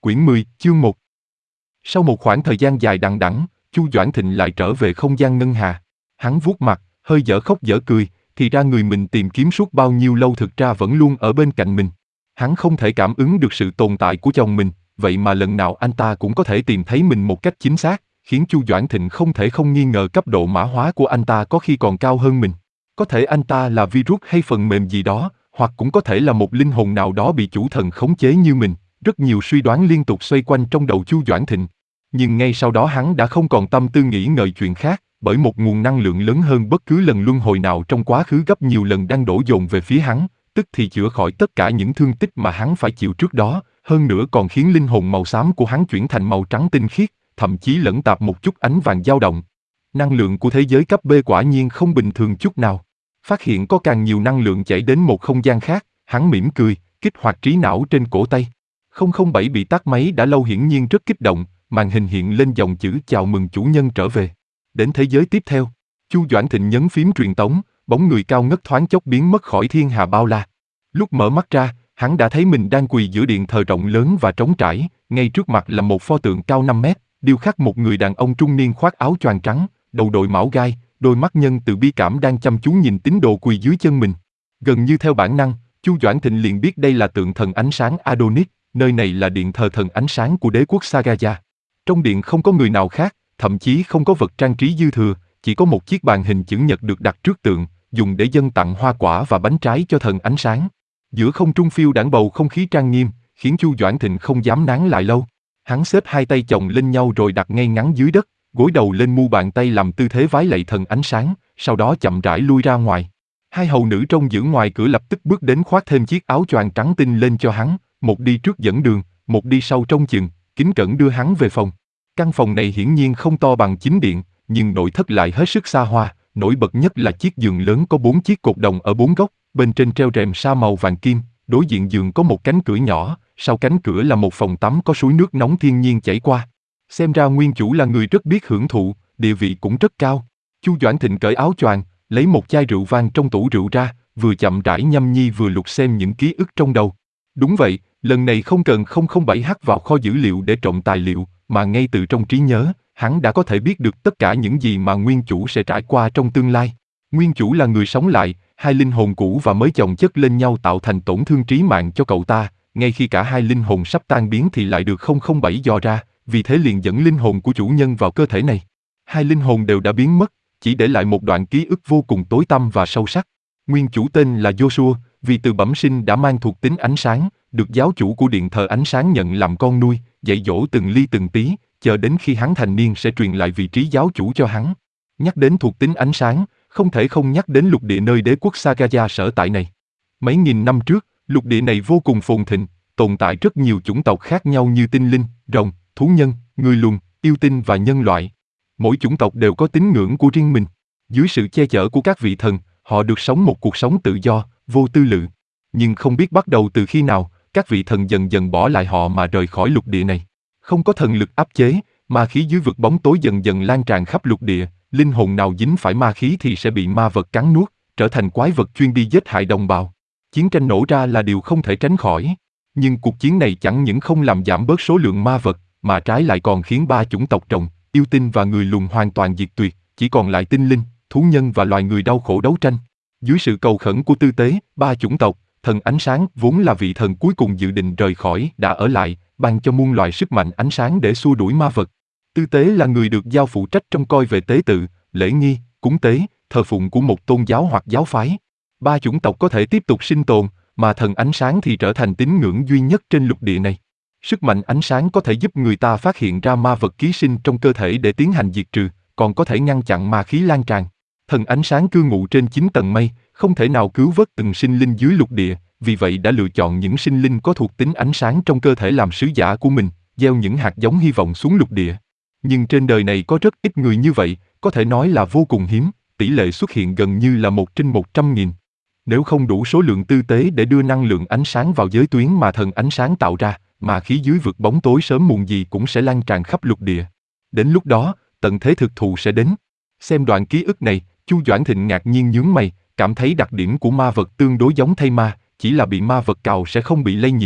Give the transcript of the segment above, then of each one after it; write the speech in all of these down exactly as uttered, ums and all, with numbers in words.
Quyển mười, chương một. Sau một khoảng thời gian dài đằng đẵng, Chu Doãn Thịnh lại trở về không gian ngân hà. Hắn vuốt mặt, hơi dở khóc dở cười, thì ra người mình tìm kiếm suốt bao nhiêu lâu thực ra vẫn luôn ở bên cạnh mình. Hắn không thể cảm ứng được sự tồn tại của chồng mình, vậy mà lần nào anh ta cũng có thể tìm thấy mình một cách chính xác, khiến Chu Doãn Thịnh không thể không nghi ngờ cấp độ mã hóa của anh ta có khi còn cao hơn mình. Có thể anh ta là virus hay phần mềm gì đó, hoặc cũng có thể là một linh hồn nào đó bị chủ thần khống chế như mình. Rất nhiều suy đoán liên tục xoay quanh trong đầu Chu Doãn Thịnh. Nhưng ngay sau đó hắn đã không còn tâm tư nghĩ ngợi chuyện khác, bởi một nguồn năng lượng lớn hơn bất cứ lần luân hồi nào trong quá khứ gấp nhiều lần đang đổ dồn về phía hắn, tức thì chữa khỏi tất cả những thương tích mà hắn phải chịu trước đó, hơn nữa còn khiến linh hồn màu xám của hắn chuyển thành màu trắng tinh khiết, thậm chí lẫn tạp một chút ánh vàng dao động. Năng lượng của thế giới cấp B quả nhiên không bình thường chút nào. Phát hiện có càng nhiều năng lượng chảy đến một không gian khác, hắn mỉm cười, kích hoạt trí não trên cổ tay. không không bảy bị tắt máy đã lâu hiển nhiên rất kích động, màn hình hiện lên dòng chữ chào mừng chủ nhân trở về. Đến thế giới tiếp theo, Chu Doãn Thịnh nhấn phím truyền tống, bóng người cao ngất thoáng chốc biến mất khỏi thiên hà bao la. Lúc mở mắt ra, hắn đã thấy mình đang quỳ giữa điện thờ rộng lớn và trống trải, ngay trước mặt là một pho tượng cao năm mét, điêu khắc một người đàn ông trung niên khoác áo choàng trắng, đầu đội mão gai, đôi mắt nhân từ bi cảm đang chăm chú nhìn tín đồ quỳ dưới chân mình. Gần như theo bản năng, Chu Doãn Thịnh liền biết đây là tượng thần ánh sáng Adonis. Nơi này là điện thờ thần ánh sáng của đế quốc Sagaya. Trong điện không có người nào khác, thậm chí không có vật trang trí dư thừa, chỉ có một chiếc bàn hình chữ nhật được đặt trước tượng, dùng để dâng tặng hoa quả và bánh trái cho thần ánh sáng. Giữa không trung phiêu đãng bầu không khí trang nghiêm, khiến Chu Doãn Thịnh không dám nán lại lâu. Hắn xếp hai tay chồng lên nhau rồi đặt ngay ngắn dưới đất, gối đầu lên mu bàn tay làm tư thế vái lạy thần ánh sáng, sau đó chậm rãi lui ra ngoài. Hai hầu nữ trông giữ ngoài cửa lập tức bước đến khoác thêm chiếc áo choàng trắng tinh lên cho hắn. Một đi trước dẫn đường, một đi sau trông chừng, kính cẩn đưa hắn về phòng. Căn phòng này hiển nhiên không to bằng chính điện, nhưng nội thất lại hết sức xa hoa, nổi bật nhất là chiếc giường lớn có bốn chiếc cột đồng ở bốn góc, bên trên treo rèm sa màu vàng kim, đối diện giường có một cánh cửa nhỏ, sau cánh cửa là một phòng tắm có suối nước nóng thiên nhiên chảy qua. Xem ra nguyên chủ là người rất biết hưởng thụ, địa vị cũng rất cao. Chu Doãn Thịnh cởi áo choàng, lấy một chai rượu vang trong tủ rượu ra, vừa chậm rãi nhâm nhi vừa lục xem những ký ức trong đầu. Đúng vậy, lần này không cần không không bảy hack vào kho dữ liệu để trộm tài liệu, mà ngay từ trong trí nhớ, hắn đã có thể biết được tất cả những gì mà nguyên chủ sẽ trải qua trong tương lai. Nguyên chủ là người sống lại, hai linh hồn cũ và mới chồng chất lên nhau tạo thành tổn thương trí mạng cho cậu ta, ngay khi cả hai linh hồn sắp tan biến thì lại được không không bảy dò ra, vì thế liền dẫn linh hồn của chủ nhân vào cơ thể này. Hai linh hồn đều đã biến mất, chỉ để lại một đoạn ký ức vô cùng tối tăm và sâu sắc. Nguyên chủ tên là Joshua, vì từ bẩm sinh đã mang thuộc tính ánh sáng, được giáo chủ của điện thờ ánh sáng nhận làm con nuôi, dạy dỗ từng ly từng tí, chờ đến khi hắn thành niên sẽ truyền lại vị trí giáo chủ cho hắn. Nhắc đến thuộc tính ánh sáng, không thể không nhắc đến lục địa nơi đế quốc Sagaya sở tại này. Mấy nghìn năm trước, lục địa này vô cùng phồn thịnh, tồn tại rất nhiều chủng tộc khác nhau như tinh linh, rồng, thú nhân, người lùn, yêu tinh và nhân loại. Mỗi chủng tộc đều có tín ngưỡng của riêng mình. Dưới sự che chở của các vị thần, họ được sống một cuộc sống tự do, vô tư lự. Nhưng không biết bắt đầu từ khi nào, các vị thần dần dần bỏ lại họ mà rời khỏi lục địa này. Không có thần lực áp chế, ma khí dưới vực bóng tối dần dần lan tràn khắp lục địa, linh hồn nào dính phải ma khí thì sẽ bị ma vật cắn nuốt, trở thành quái vật chuyên đi giết hại đồng bào. Chiến tranh nổ ra là điều không thể tránh khỏi. Nhưng cuộc chiến này chẳng những không làm giảm bớt số lượng ma vật, mà trái lại còn khiến ba chủng tộc rồng, yêu tinh và người lùn hoàn toàn diệt tuyệt, chỉ còn lại tinh linh, thú nhân và loài người đau khổ đấu tranh. Dưới sự cầu khẩn của tư tế, ba chủng tộc, thần ánh sáng vốn là vị thần cuối cùng dự định rời khỏi đã ở lại, ban cho muôn loài sức mạnh ánh sáng để xua đuổi ma vật. Tư tế là người được giao phụ trách trông coi về tế tự, lễ nghi, cúng tế, thờ phụng của một tôn giáo hoặc giáo phái. Ba chủng tộc có thể tiếp tục sinh tồn, mà thần ánh sáng thì trở thành tín ngưỡng duy nhất trên lục địa này. Sức mạnh ánh sáng có thể giúp người ta phát hiện ra ma vật ký sinh trong cơ thể để tiến hành diệt trừ, còn có thể ngăn chặn ma khí lan tràn. Thần ánh sáng cư ngụ trên chín tầng mây, không thể nào cứu vớt từng sinh linh dưới lục địa, vì vậy đã lựa chọn những sinh linh có thuộc tính ánh sáng trong cơ thể làm sứ giả của mình, gieo những hạt giống hy vọng xuống lục địa. Nhưng trên đời này có rất ít người như vậy, có thể nói là vô cùng hiếm, tỷ lệ xuất hiện gần như là một trên một trăm nghìn. Nếu không đủ số lượng tư tế để đưa năng lượng ánh sáng vào giới tuyến mà thần ánh sáng tạo ra, mà khí dưới vực bóng tối sớm muộn gì cũng sẽ lan tràn khắp lục địa. Đến lúc đó, tận thế thực thụ sẽ đến. Xem đoạn ký ức này, Chu Doãn Thịnh ngạc nhiên nhướng mày, cảm thấy đặc điểm của ma vật tương đối giống thây ma, chỉ là bị ma vật cào sẽ không bị lây nhiễm,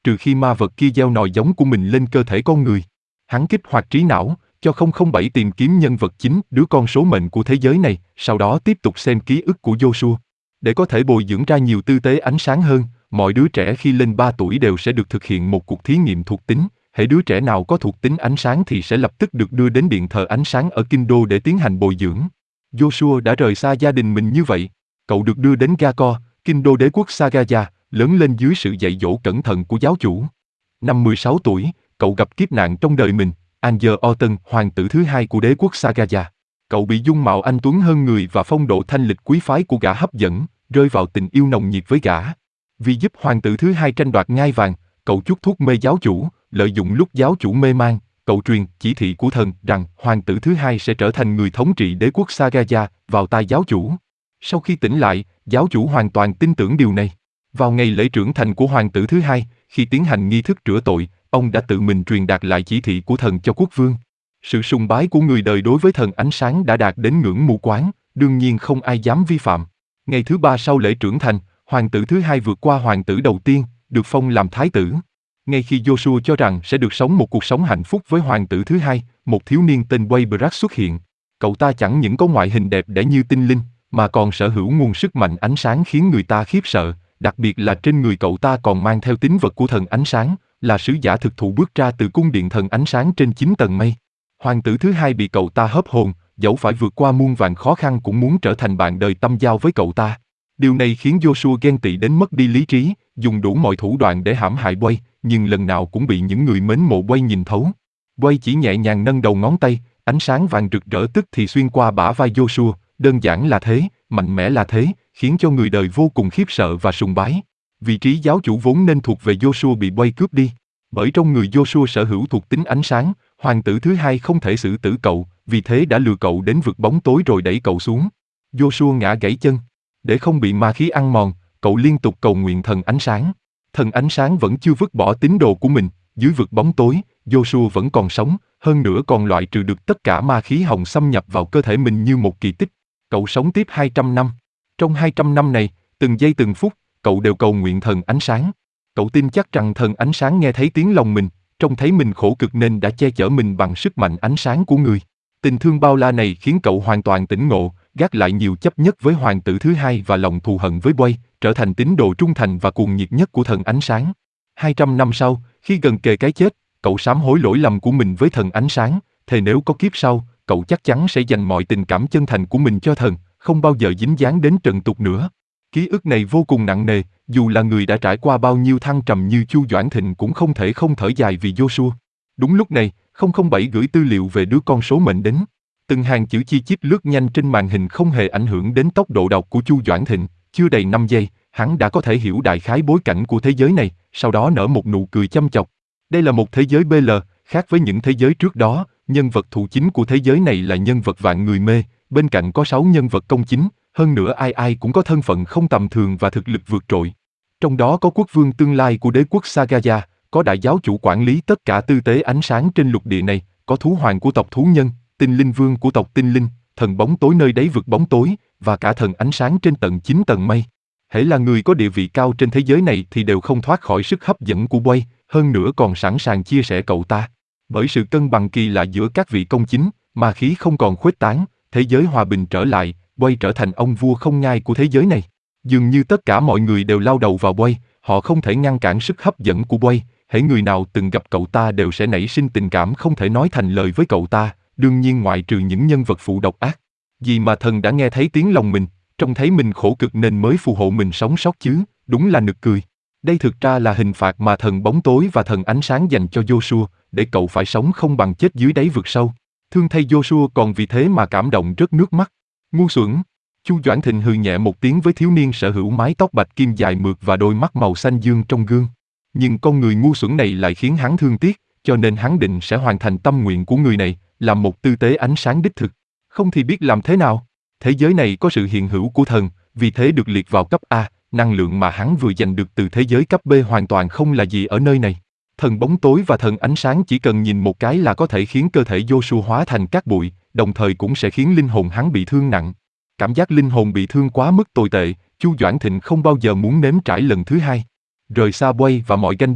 trừ khi ma vật kia gieo nòi giống của mình lên cơ thể con người. Hắn kích hoạt trí não, cho không không bảy tìm kiếm nhân vật chính, đứa con số mệnh của thế giới này, sau đó tiếp tục xem ký ức của Joshua. Để có thể bồi dưỡng ra nhiều tư tế ánh sáng hơn, mọi đứa trẻ khi lên ba tuổi đều sẽ được thực hiện một cuộc thí nghiệm thuộc tính. Hễ đứa trẻ nào có thuộc tính ánh sáng thì sẽ lập tức được đưa đến điện thờ ánh sáng ở kinh đô để tiến hành bồi dưỡng. Joshua đã rời xa gia đình mình như vậy. Cậu được đưa đến Gakor, kinh đô đế quốc Sagaya, lớn lên dưới sự dạy dỗ cẩn thận của giáo chủ. Năm mười sáu tuổi, cậu gặp kiếp nạn trong đời mình, Anger Orton, hoàng tử thứ hai của đế quốc Sagaya. Cậu bị dung mạo anh tuấn hơn người và phong độ thanh lịch quý phái của gã hấp dẫn, rơi vào tình yêu nồng nhiệt với gã. Vì giúp hoàng tử thứ hai tranh đoạt ngai vàng, cậu chuốc thuốc mê giáo chủ, lợi dụng lúc giáo chủ mê man, cậu truyền chỉ thị của thần rằng hoàng tử thứ hai sẽ trở thành người thống trị đế quốc Sagaya vào tai giáo chủ. Sau khi tỉnh lại, giáo chủ hoàn toàn tin tưởng điều này. Vào ngày lễ trưởng thành của hoàng tử thứ hai, khi tiến hành nghi thức rửa tội, ông đã tự mình truyền đạt lại chỉ thị của thần cho quốc vương. Sự sùng bái của người đời đối với thần ánh sáng đã đạt đến ngưỡng mù quáng, đương nhiên không ai dám vi phạm. Ngày thứ ba sau lễ trưởng thành, hoàng tử thứ hai vượt qua hoàng tử đầu tiên, được phong làm thái tử. Ngay khi Joshua cho rằng sẽ được sống một cuộc sống hạnh phúc với hoàng tử thứ hai, một thiếu niên tên Waybrack xuất hiện. Cậu ta chẳng những có ngoại hình đẹp đẽ như tinh linh, mà còn sở hữu nguồn sức mạnh ánh sáng khiến người ta khiếp sợ, đặc biệt là trên người cậu ta còn mang theo tín vật của thần ánh sáng, là sứ giả thực thụ bước ra từ cung điện thần ánh sáng trên chín tầng mây. Hoàng tử thứ hai bị cậu ta hớp hồn, dẫu phải vượt qua muôn vàn khó khăn cũng muốn trở thành bạn đời tâm giao với cậu ta. Điều này khiến Joshua ghen tị đến mất đi lý trí, dùng đủ mọi thủ đoạn để hãm hại Way, nhưng lần nào cũng bị những người mến mộ Way nhìn thấu. Way chỉ nhẹ nhàng nâng đầu ngón tay, ánh sáng vàng rực rỡ tức thì xuyên qua bả vai Joshua, đơn giản là thế, mạnh mẽ là thế, khiến cho người đời vô cùng khiếp sợ và sùng bái. Vị trí giáo chủ vốn nên thuộc về Joshua bị Way cướp đi. Bởi trong người Joshua sở hữu thuộc tính ánh sáng, hoàng tử thứ hai không thể xử tử cậu, vì thế đã lừa cậu đến vực bóng tối rồi đẩy cậu xuống. Joshua ngã gãy chân. Để không bị ma khí ăn mòn, cậu liên tục cầu nguyện thần ánh sáng. Thần ánh sáng vẫn chưa vứt bỏ tín đồ của mình, dưới vực bóng tối, Joshua vẫn còn sống, hơn nữa còn loại trừ được tất cả ma khí hồng xâm nhập vào cơ thể mình như một kỳ tích. Cậu sống tiếp hai trăm năm. Trong hai trăm năm này, từng giây từng phút, cậu đều cầu nguyện thần ánh sáng. Cậu tin chắc rằng thần ánh sáng nghe thấy tiếng lòng mình, trông thấy mình khổ cực nên đã che chở mình bằng sức mạnh ánh sáng của người. Tình thương bao la này khiến cậu hoàn toàn tỉnh ngộ, gác lại nhiều chấp nhất với hoàng tử thứ hai và lòng thù hận với Way, trở thành tín đồ trung thành và cuồng nhiệt nhất của thần ánh sáng. hai trăm năm sau, khi gần kề cái chết, cậu sám hối lỗi lầm của mình với thần ánh sáng, thề nếu có kiếp sau, cậu chắc chắn sẽ dành mọi tình cảm chân thành của mình cho thần, không bao giờ dính dáng đến trần tục nữa. Ký ức này vô cùng nặng nề, dù là người đã trải qua bao nhiêu thăng trầm như Chu Doãn Thịnh cũng không thể không thở dài vì Joshua. Đúng lúc này, không không bảy gửi tư liệu về đứa con số mệnh đến. Từng hàng chữ chi chít lướt nhanh trên màn hình không hề ảnh hưởng đến tốc độ đọc của Chu Doãn Thịnh, chưa đầy năm giây, hắn đã có thể hiểu đại khái bối cảnh của thế giới này, sau đó nở một nụ cười châm chọc. Đây là một thế giới bê lờ, khác với những thế giới trước đó, nhân vật thủ chính của thế giới này là nhân vật vạn người mê, bên cạnh có sáu nhân vật công chính, hơn nữa ai ai cũng có thân phận không tầm thường và thực lực vượt trội. Trong đó có quốc vương tương lai của đế quốc Sagaya, có đại giáo chủ quản lý tất cả tư tế ánh sáng trên lục địa này, có thú hoàng của tộc thú nhân, tinh linh vương của tộc tinh linh, thần bóng tối nơi đáy vực bóng tối, và cả thần ánh sáng trên tận chín tầng mây. Hễ là người có địa vị cao trên thế giới này thì đều không thoát khỏi sức hấp dẫn của Way, hơn nữa còn sẵn sàng chia sẻ cậu ta. Bởi sự cân bằng kỳ lạ giữa các vị công chính, ma khí không còn khuếch tán, thế giới hòa bình trở lại, Way trở thành ông vua không ngai của thế giới này. Dường như tất cả mọi người đều lao đầu vào Way, họ không thể ngăn cản sức hấp dẫn của Way, hễ người nào từng gặp cậu ta đều sẽ nảy sinh tình cảm không thể nói thành lời với cậu ta, đương nhiên ngoại trừ những nhân vật phụ độc ác. Vì mà thần đã nghe thấy tiếng lòng mình, trông thấy mình khổ cực nên mới phù hộ mình sống sót chứ, đúng là nực cười. Đây thực ra là hình phạt mà thần bóng tối và thần ánh sáng dành cho Joshua, để cậu phải sống không bằng chết dưới đáy vực sâu. Thương thay Joshua còn vì thế mà cảm động rớt nước mắt. Ngu xuẩn! Chu Doãn Thịnh hừ nhẹ một tiếng với thiếu niên sở hữu mái tóc bạch kim dài mượt và đôi mắt màu xanh dương trong gương. Nhưng con người ngu xuẩn này lại khiến hắn thương tiếc, cho nên hắn định sẽ hoàn thành tâm nguyện của người này, làm một tư tế ánh sáng đích thực. Không thì biết làm thế nào. Thế giới này có sự hiện hữu của thần, vì thế được liệt vào cấp A, năng lượng mà hắn vừa giành được từ thế giới cấp B hoàn toàn không là gì ở nơi này. Thần bóng tối và thần ánh sáng chỉ cần nhìn một cái là có thể khiến cơ thể Joshua hóa thành cát bụi, đồng thời cũng sẽ khiến linh hồn hắn bị thương nặng. Cảm giác linh hồn bị thương quá mức tồi tệ, Chu Doãn Thịnh không bao giờ muốn nếm trải lần thứ hai. Rời xa Way và mọi ganh đua,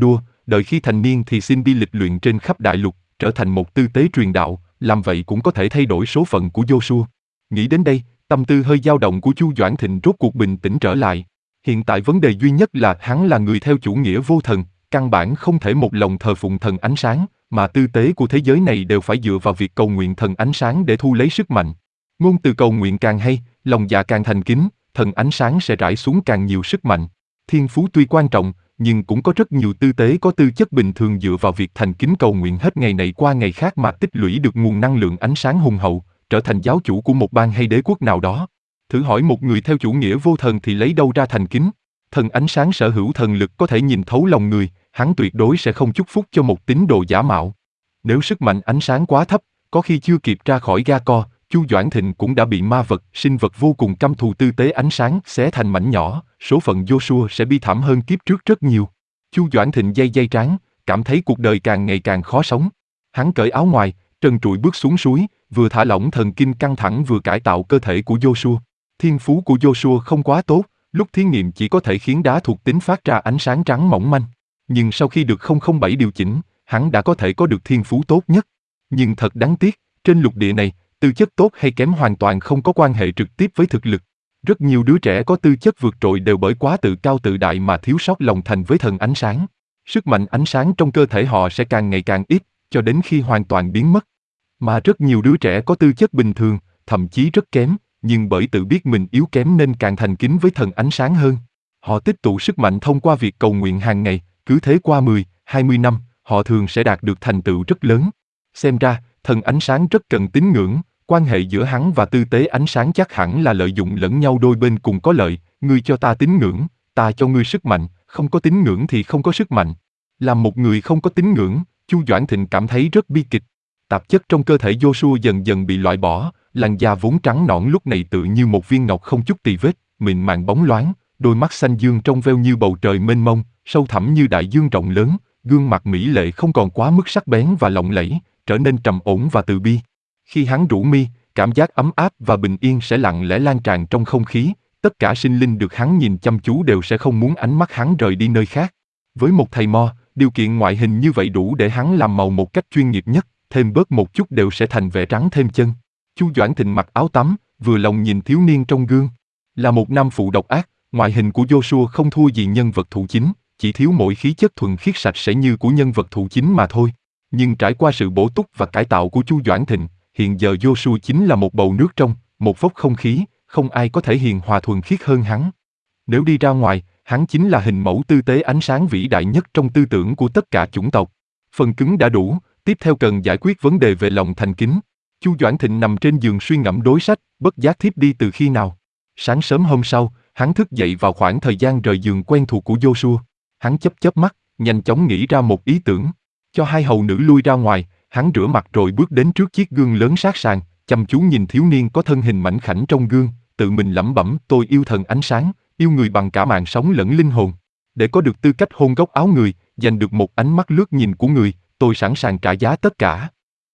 đợi khi thành niên thì xin đi lịch luyện trên khắp đại lục, trở thành một tư tế truyền đạo, làm vậy cũng có thể thay đổi số phận của Joshua. Nghĩ đến đây, tâm tư hơi dao động của Chu Doãn Thịnh rốt cuộc bình tĩnh trở lại. Hiện tại vấn đề duy nhất là hắn là người theo chủ nghĩa vô thần, căn bản không thể một lòng thờ phụng thần ánh sáng, mà tư tế của thế giới này đều phải dựa vào việc cầu nguyện thần ánh sáng để thu lấy sức mạnh. Ngôn từ cầu nguyện càng hay, lòng dạ càng thành kính, thần ánh sáng sẽ rải xuống càng nhiều sức mạnh. Thiên phú tuy quan trọng, nhưng cũng có rất nhiều tư tế có tư chất bình thường dựa vào việc thành kính cầu nguyện hết ngày này qua ngày khác mà tích lũy được nguồn năng lượng ánh sáng hùng hậu, trở thành giáo chủ của một bang hay đế quốc nào đó. Thử hỏi một người theo chủ nghĩa vô thần thì lấy đâu ra thành kính? Thần ánh sáng sở hữu thần lực có thể nhìn thấu lòng người, hắn tuyệt đối sẽ không chúc phúc cho một tín đồ giả mạo. Nếu sức mạnh ánh sáng quá thấp, có khi chưa kịp ra khỏi ga co, Chu Doãn Thịnh cũng đã bị ma vật, sinh vật vô cùng căm thù tư tế ánh sáng xé thành mảnh nhỏ, số phận Joshua sẽ bi thảm hơn kiếp trước rất nhiều. Chu Doãn Thịnh day day trán, cảm thấy cuộc đời càng ngày càng khó sống. Hắn cởi áo ngoài, trần trụi bước xuống suối, vừa thả lỏng thần kinh căng thẳng vừa cải tạo cơ thể của Joshua. Thiên phú của Joshua không quá tốt, lúc thí nghiệm chỉ có thể khiến đá thuộc tính phát ra ánh sáng trắng mỏng manh. Nhưng sau khi được không không bảy điều chỉnh, hắn đã có thể có được thiên phú tốt nhất. Nhưng thật đáng tiếc, trên lục địa này, tư chất tốt hay kém hoàn toàn không có quan hệ trực tiếp với thực lực. Rất nhiều đứa trẻ có tư chất vượt trội đều bởi quá tự cao tự đại mà thiếu sót lòng thành với thần ánh sáng. Sức mạnh ánh sáng trong cơ thể họ sẽ càng ngày càng ít, cho đến khi hoàn toàn biến mất. Mà rất nhiều đứa trẻ có tư chất bình thường, thậm chí rất kém, nhưng bởi tự biết mình yếu kém nên càng thành kính với thần ánh sáng hơn. Họ tích tụ sức mạnh thông qua việc cầu nguyện hàng ngày, cứ thế qua mười, hai mươi năm, họ thường sẽ đạt được thành tựu rất lớn. Xem ra, thần ánh sáng rất cần tín ngưỡng, quan hệ giữa hắn và tư tế ánh sáng chắc hẳn là lợi dụng lẫn nhau, đôi bên cùng có lợi, ngươi cho ta tín ngưỡng, ta cho ngươi sức mạnh, không có tín ngưỡng thì không có sức mạnh. Làm một người không có tín ngưỡng, Chu Doãn Thịnh cảm thấy rất bi kịch. Tạp chất trong cơ thể Joshua dần dần bị loại bỏ, làn da vốn trắng nõn lúc này tựa như một viên ngọc không chút tì vết, mịn màng bóng loáng, đôi mắt xanh dương trong veo như bầu trời mênh mông, sâu thẳm như đại dương rộng lớn, gương mặt mỹ lệ không còn quá mức sắc bén và lộng lẫy, trở nên trầm ổn và từ bi. Khi hắn rũ mi, cảm giác ấm áp và bình yên sẽ lặng lẽ lan tràn trong không khí, tất cả sinh linh được hắn nhìn chăm chú đều sẽ không muốn ánh mắt hắn rời đi nơi khác. Với một thầy mo, điều kiện ngoại hình như vậy đủ để hắn làm màu một cách chuyên nghiệp nhất, thêm bớt một chút đều sẽ thành vẻ trắng thêm chân. Chu Doãn Thịnh mặc áo tắm, vừa lòng nhìn thiếu niên trong gương. Là một nam phụ độc ác, ngoại hình của Joshua không thua gì nhân vật thủ chính, chỉ thiếu mỗi khí chất thuần khiết sạch sẽ như của nhân vật thủ chính mà thôi. Nhưng trải qua sự bổ túc và cải tạo của Chu Doãn Thịnh, hiện giờ Joshua chính là một bầu nước trong, một vốc không khí, không ai có thể hiền hòa thuần khiết hơn hắn. Nếu đi ra ngoài, hắn chính là hình mẫu tư tế ánh sáng vĩ đại nhất trong tư tưởng của tất cả chủng tộc. Phần cứng đã đủ, tiếp theo cần giải quyết vấn đề về lòng thành kính. Chu Doãn Thịnh nằm trên giường suy ngẫm đối sách, bất giác thiếp đi từ khi nào. Sáng sớm hôm sau, hắn thức dậy vào khoảng thời gian rời giường quen thuộc của Joshua. Hắn chớp chớp mắt, nhanh chóng nghĩ ra một ý tưởng. Cho hai hầu nữ lui ra ngoài, hắn rửa mặt rồi bước đến trước chiếc gương lớn sát sàn, chăm chú nhìn thiếu niên có thân hình mảnh khảnh trong gương, tự mình lẩm bẩm: tôi yêu thần ánh sáng, yêu người bằng cả mạng sống lẫn linh hồn. Để có được tư cách hôn góc áo người, giành được một ánh mắt lướt nhìn của người, tôi sẵn sàng trả giá tất cả.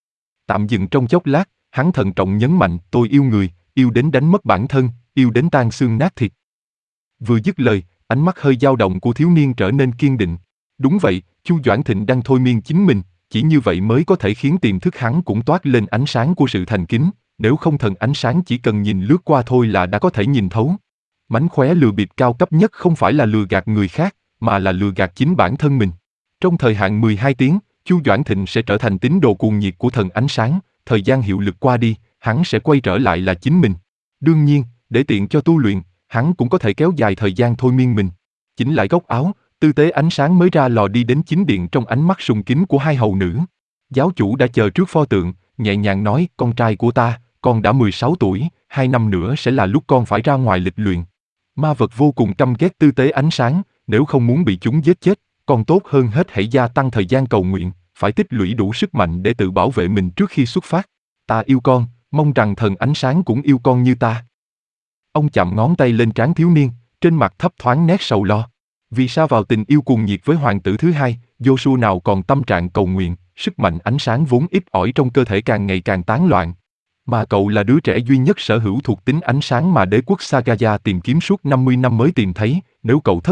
Tạm dừng trong chốc lát, hắn thận trọng nhấn mạnh: tôi yêu người, yêu đến đánh mất bản thân, yêu đến tan xương nát thịt. Vừa dứt lời, ánh mắt hơi dao động của thiếu niên trở nên kiên định. Đúng vậy, Chu Doãn Thịnh đang thôi miên chính mình, chỉ như vậy mới có thể khiến tiềm thức hắn cũng toát lên ánh sáng của sự thành kính, nếu không thần ánh sáng chỉ cần nhìn lướt qua thôi là đã có thể nhìn thấu. Mánh khóe lừa bịp cao cấp nhất không phải là lừa gạt người khác, mà là lừa gạt chính bản thân mình. Trong thời hạn mười hai tiếng, Chu Doãn Thịnh sẽ trở thành tín đồ cuồng nhiệt của thần ánh sáng, thời gian hiệu lực qua đi, hắn sẽ quay trở lại là chính mình. Đương nhiên, để tiện cho tu luyện, hắn cũng có thể kéo dài thời gian thôi miên mình. Chỉnh lại góc áo, tư tế ánh sáng mới ra lò đi đến chính điện trong ánh mắt sùng kính của hai hầu nữ. Giáo chủ đã chờ trước pho tượng, nhẹ nhàng nói: con trai của ta, con đã mười sáu tuổi, hai năm nữa sẽ là lúc con phải ra ngoài lịch luyện. Ma vật vô cùng căm ghét tư tế ánh sáng, nếu không muốn bị chúng giết chết, con tốt hơn hết hãy gia tăng thời gian cầu nguyện, phải tích lũy đủ sức mạnh để tự bảo vệ mình trước khi xuất phát. Ta yêu con, mong rằng thần ánh sáng cũng yêu con như ta. Ông chạm ngón tay lên trán thiếu niên, trên mặt thấp thoáng nét sầu lo. Vì sao vào tình yêu cuồng nhiệt với hoàng tử thứ hai, Joshua nào còn tâm trạng cầu nguyện, sức mạnh ánh sáng vốn ít ỏi trong cơ thể càng ngày càng tán loạn. Mà cậu là đứa trẻ duy nhất sở hữu thuộc tính ánh sáng mà đế quốc Sagaya tìm kiếm suốt năm mươi năm mới tìm thấy, nếu cậu thất bại,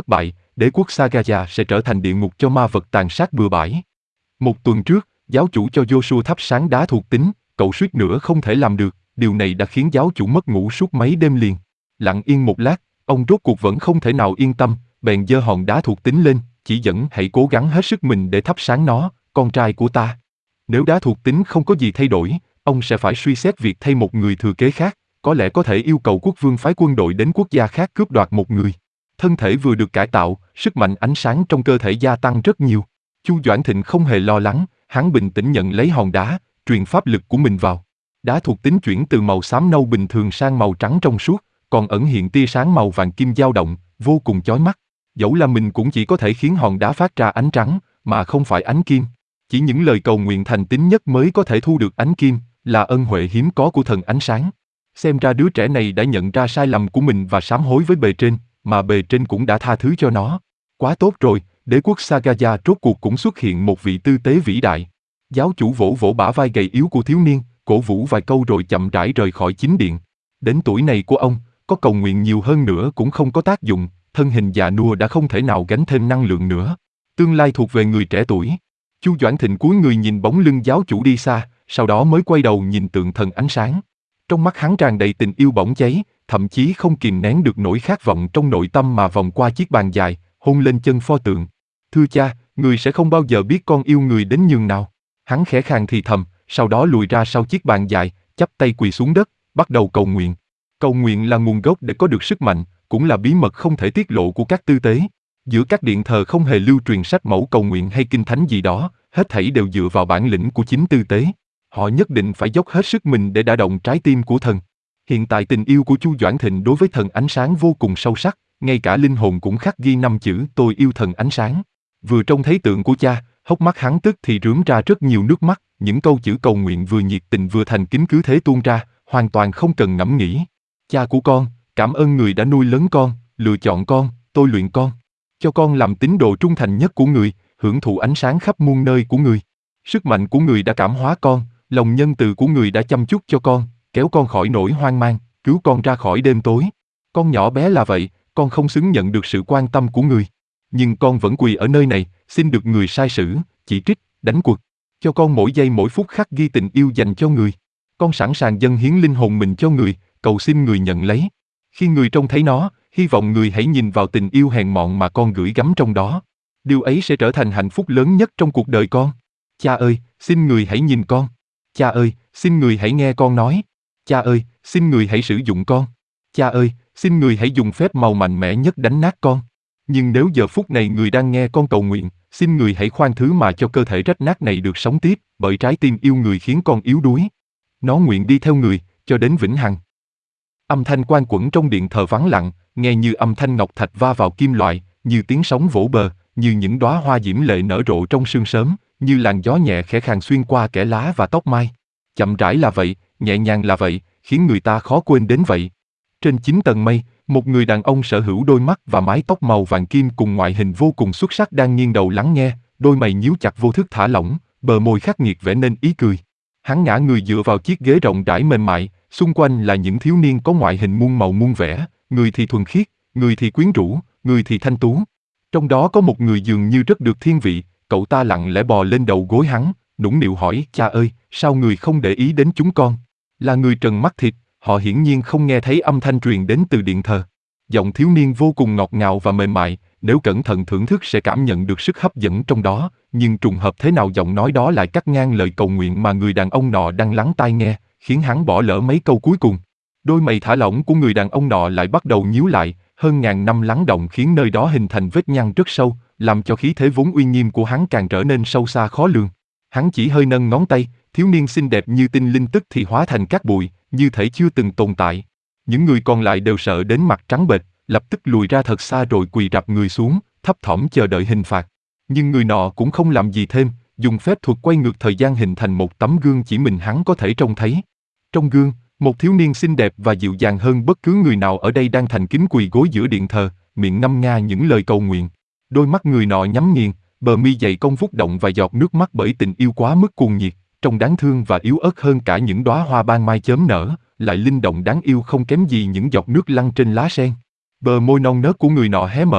đế quốc Sagaya sẽ trở thành địa ngục cho ma vật tàn sát bừa bãi. Một tuần trước, giáo chủ cho Joshua thắp sáng đá thuộc tính, cậu suýt nữa không thể làm được, điều này đã khiến giáo chủ mất ngủ suốt mấy đêm liền. Lặng yên một lát, ông rốt cuộc vẫn không thể nào yên tâm, bèn giơ hòn đá thuộc tính lên, chỉ dẫn hãy cố gắng hết sức mình để thắp sáng nó, con trai của ta. Nếu đá thuộc tính không có gì thay đổi, ông sẽ phải suy xét việc thay một người thừa kế khác, có lẽ có thể yêu cầu quốc vương phái quân đội đến quốc gia khác cướp đoạt một người. Thân thể vừa được cải tạo, sức mạnh ánh sáng trong cơ thể gia tăng rất nhiều. Chu Doãn Thịnh không hề lo lắng, hắn bình tĩnh nhận lấy hòn đá, truyền pháp lực của mình vào. Đá thuộc tính chuyển từ màu xám nâu bình thường sang màu trắng trong suốt, còn ẩn hiện tia sáng màu vàng kim dao động, vô cùng chói mắt. Dẫu là mình cũng chỉ có thể khiến hòn đá phát ra ánh trắng, mà không phải ánh kim. Chỉ những lời cầu nguyện thành tín nhất mới có thể thu được ánh kim, là ân huệ hiếm có của thần ánh sáng. Xem ra đứa trẻ này đã nhận ra sai lầm của mình và sám hối với bề trên, mà bề trên cũng đã tha thứ cho nó. Quá tốt rồi, đế quốc Sagaya rốt cuộc cũng xuất hiện một vị tư tế vĩ đại. Giáo chủ vỗ vỗ bả vai gầy yếu của thiếu niên, cổ vũ vài câu rồi chậm rãi rời khỏi chính điện. Đến tuổi này của ông, có cầu nguyện nhiều hơn nữa cũng không có tác dụng, thân hình già nua đã không thể nào gánh thêm năng lượng nữa. Tương lai thuộc về người trẻ tuổi. Chu Doãn Thịnh cúi người nhìn bóng lưng giáo chủ đi xa, sau đó mới quay đầu nhìn tượng thần ánh sáng. Trong mắt hắn tràn đầy tình yêu bỏng cháy, thậm chí không kìm nén được nỗi khát vọng trong nội tâm mà vòng qua chiếc bàn dài, hôn lên chân pho tượng. Thưa cha, người sẽ không bao giờ biết con yêu người đến nhường nào. Hắn khẽ khàng thì thầm, sau đó lùi ra sau chiếc bàn dài, chắp tay quỳ xuống đất, bắt đầu cầu nguyện. Cầu nguyện là nguồn gốc để có được sức mạnh, cũng là bí mật không thể tiết lộ của các tư tế. Giữa các điện thờ không hề lưu truyền sách mẫu cầu nguyện hay kinh thánh gì đó, hết thảy đều dựa vào bản lĩnh của chính tư tế. Họ nhất định phải dốc hết sức mình để đả động trái tim của thần. Hiện tại tình yêu của Chu Doãn Thịnh đối với thần ánh sáng vô cùng sâu sắc, ngay cả linh hồn cũng khắc ghi năm chữ tôi yêu thần ánh sáng. Vừa trông thấy tượng của cha, hốc mắt hắn tức thì rướm ra rất nhiều nước mắt, những câu chữ cầu nguyện vừa nhiệt tình vừa thành kính cứ thế tuôn ra, hoàn toàn không cần ngẫm nghĩ. Cha của con, cảm ơn người đã nuôi lớn con, lựa chọn con, tôi luyện con. Cho con làm tín đồ trung thành nhất của người, hưởng thụ ánh sáng khắp muôn nơi của người. Sức mạnh của người đã cảm hóa con, lòng nhân từ của người đã chăm chút cho con, kéo con khỏi nỗi hoang mang, cứu con ra khỏi đêm tối. Con nhỏ bé là vậy, con không xứng nhận được sự quan tâm của người. Nhưng con vẫn quỳ ở nơi này, xin được người sai sử, chỉ trích, đánh quật. Cho con mỗi giây mỗi phút khắc ghi tình yêu dành cho người. Con sẵn sàng dâng hiến linh hồn mình cho người, cầu xin người nhận lấy. Khi người trông thấy nó, hy vọng người hãy nhìn vào tình yêu hèn mọn mà con gửi gắm trong đó. Điều ấy sẽ trở thành hạnh phúc lớn nhất trong cuộc đời con. Cha ơi, xin người hãy nhìn con. Cha ơi, xin người hãy nghe con nói. Cha ơi, xin người hãy sử dụng con. Cha ơi, xin người hãy dùng phép màu mạnh mẽ nhất đánh nát con. Nhưng nếu giờ phút này người đang nghe con cầu nguyện, xin người hãy khoan thứ mà cho cơ thể rách nát này được sống tiếp, bởi trái tim yêu người khiến con yếu đuối. Nó nguyện đi theo người, cho đến vĩnh hằng. Âm thanh quanh quẩn trong điện thờ vắng lặng, nghe như âm thanh ngọc thạch va vào kim loại, như tiếng sóng vỗ bờ, như những đóa hoa diễm lệ nở rộ trong sương sớm, như làn gió nhẹ khẽ khàng xuyên qua kẽ lá và tóc mai. Chậm rãi là vậy, nhẹ nhàng là vậy, khiến người ta khó quên đến vậy. Trên chín tầng mây, một người đàn ông sở hữu đôi mắt và mái tóc màu vàng kim cùng ngoại hình vô cùng xuất sắc đang nghiêng đầu lắng nghe, đôi mày nhíu chặt vô thức thả lỏng, bờ môi khắc nghiệt vẽ nên ý cười. Hắn ngã người dựa vào chiếc ghế rộng rãi mềm mại, xung quanh là những thiếu niên có ngoại hình muôn màu muôn vẻ, người thì thuần khiết, người thì quyến rũ, người thì thanh tú. Trong đó có một người dường như rất được thiên vị, cậu ta lặng lẽ bò lên đầu gối hắn, nũng nịu hỏi, cha ơi, sao người không để ý đến chúng con? Là người trần mắt thịt, họ hiển nhiên không nghe thấy âm thanh truyền đến từ điện thờ. Giọng thiếu niên vô cùng ngọt ngào và mềm mại, nếu cẩn thận thưởng thức sẽ cảm nhận được sức hấp dẫn trong đó, nhưng trùng hợp thế nào giọng nói đó lại cắt ngang lời cầu nguyện mà người đàn ông nọ đang lắng tai nghe, khiến hắn bỏ lỡ mấy câu cuối cùng. Đôi mày thả lỏng của người đàn ông nọ lại bắt đầu nhíu lại, hơn ngàn năm lắng động khiến nơi đó hình thành vết nhăn rất sâu, làm cho khí thế vốn uy nghiêm của hắn càng trở nên sâu xa khó lường. Hắn chỉ hơi nâng ngón tay, thiếu niên xinh đẹp như tinh linh tức thì hóa thành cát bụi, như thể chưa từng tồn tại. Những người còn lại đều sợ đến mặt trắng bệch, lập tức lùi ra thật xa rồi quỳ rạp người xuống, thấp thỏm chờ đợi hình phạt. Nhưng người nọ cũng không làm gì thêm, dùng phép thuật quay ngược thời gian hình thành một tấm gương chỉ mình hắn có thể trông thấy. Trong gương, một thiếu niên xinh đẹp và dịu dàng hơn bất cứ người nào ở đây đang thành kính quỳ gối giữa điện thờ, miệng ngâm nga những lời cầu nguyện. Đôi mắt người nọ nhắm nghiền, bờ mi dày cong vút động vài giọt nước mắt bởi tình yêu quá mức cuồng nhiệt, trông đáng thương và yếu ớt hơn cả những đóa hoa ban mai chớm nở, lại linh động đáng yêu không kém gì những giọt nước lăn trên lá sen. Bờ môi non nớt của người nọ hé mở,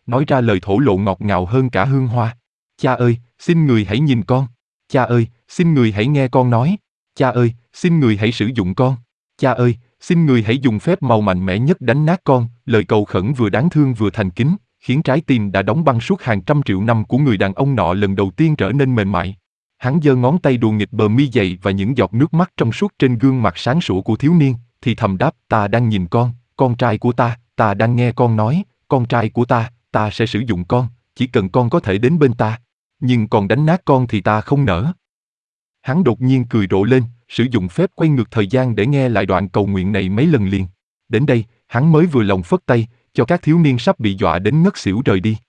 nói ra lời thổ lộ ngọt ngào hơn cả hương hoa. Cha ơi, xin người hãy nhìn con. Cha ơi, xin người hãy nghe con nói. Cha ơi, xin người hãy sử dụng con. Cha ơi, xin người hãy dùng phép màu mạnh mẽ nhất đánh nát con. Lời cầu khẩn vừa đáng thương vừa thành kính, khiến trái tim đã đóng băng suốt hàng trăm triệu năm của người đàn ông nọ lần đầu tiên trở nên mềm mại. Hắn giơ ngón tay đùa nghịch bờ mi dày và những giọt nước mắt trong suốt trên gương mặt sáng sủa của thiếu niên, thì thầm đáp: ta đang nhìn con, con trai của ta, ta đang nghe con nói, con trai của ta, ta sẽ sử dụng con, chỉ cần con có thể đến bên ta. Nhưng còn đánh nát con thì ta không nỡ. Hắn đột nhiên cười rộ lên, sử dụng phép quay ngược thời gian để nghe lại đoạn cầu nguyện này mấy lần liền. Đến đây, hắn mới vừa lòng phất tay, cho các thiếu niên sắp bị dọa đến ngất xỉu rời đi.